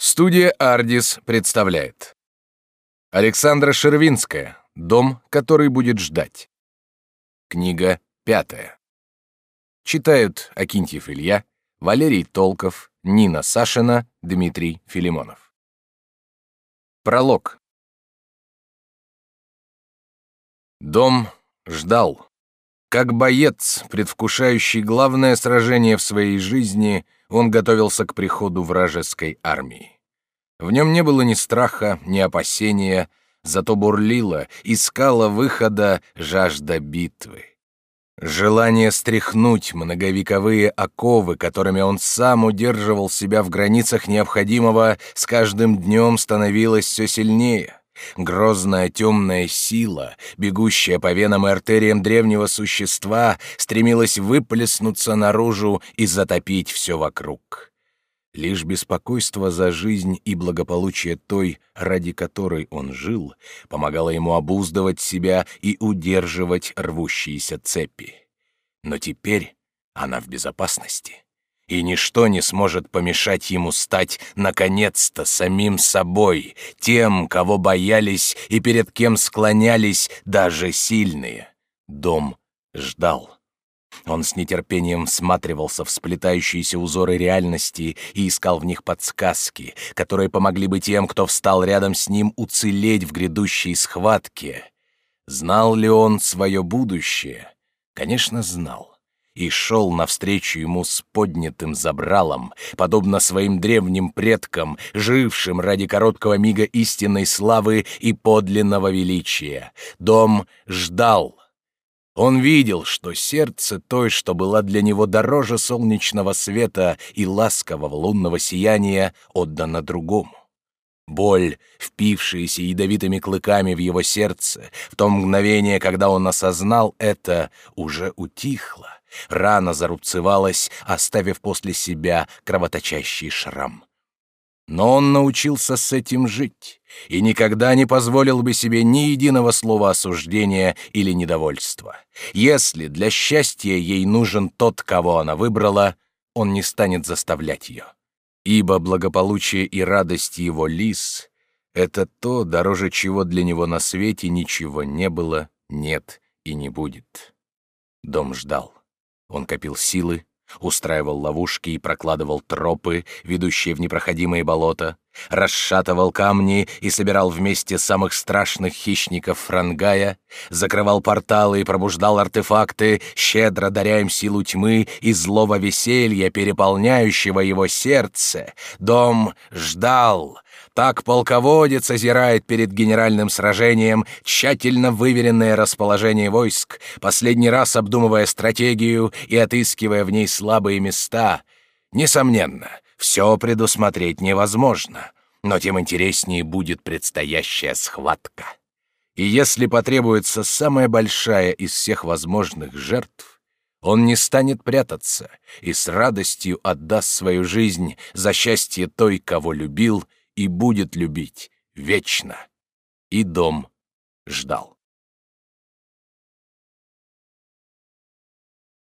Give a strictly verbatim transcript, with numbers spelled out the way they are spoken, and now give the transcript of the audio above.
Студия «Ардис» представляет Александра Шервинская «Дом, который будет ждать». Книга пятая. Читают Акинтьев Илья, Валерий Толков, Нина Сашина, Дмитрий Филимонов. Пролог. Дом ждал. Как боец, предвкушающий главное сражение в своей жизни, он готовился к приходу вражеской армии. В нем не было ни страха, ни опасения, зато бурлила, искала выхода жажда битвы. Желание стряхнуть многовековые оковы, которыми он сам удерживал себя в границах необходимого, с каждым днем становилось все сильнее. Грозная темная сила, бегущая по венам и артериям древнего существа, стремилась выплеснуться наружу и затопить все вокруг. Лишь беспокойство за жизнь и благополучие той, ради которой он жил, помогало ему обуздывать себя и удерживать рвущиеся цепи. Но теперь она в безопасности, и ничто не сможет помешать ему стать, наконец-то, самим собой, тем, кого боялись и перед кем склонялись даже сильные. Дом ждал. Он с нетерпением всматривался в сплетающиеся узоры реальности и искал в них подсказки, которые помогли бы тем, кто встал рядом с ним, уцелеть в грядущей схватке. Знал ли он свое будущее? Конечно, знал. И шел навстречу ему с поднятым забралом, подобно своим древним предкам, жившим ради короткого мига истинной славы и подлинного величия. Дом ждал. Он видел, что сердце той, что была для него дороже солнечного света и ласкового лунного сияния, отдано другому. Боль, впившаяся ядовитыми клыками в его сердце, в то мгновение, когда он осознал это, уже утихла. Рана зарубцевалась, оставив после себя кровоточащий шрам. Но он научился с этим жить и никогда не позволил бы себе ни единого слова осуждения или недовольства. Если для счастья ей нужен тот, кого она выбрала, он не станет заставлять ее. Ибо благополучие и радость его Лис — это то, дороже чего для него на свете ничего не было, нет и не будет. Дом ждал. Он копил силы, устраивал ловушки и прокладывал тропы, ведущие в непроходимые болота, расшатывал камни и собирал вместе самых страшных хищников Франгая, закрывал порталы и пробуждал артефакты, щедро даря им силу тьмы и злого веселья, переполняющего его сердце. Дом ждал. Так полководец озирает перед генеральным сражением тщательно выверенное расположение войск, последний раз обдумывая стратегию и отыскивая в ней слабые места. Несомненно, все предусмотреть невозможно, но тем интереснее будет предстоящая схватка. И если потребуется самая большая из всех возможных жертв, он не станет прятаться и с радостью отдаст свою жизнь за счастье той, кого любил, и будет любить вечно. И дом ждал.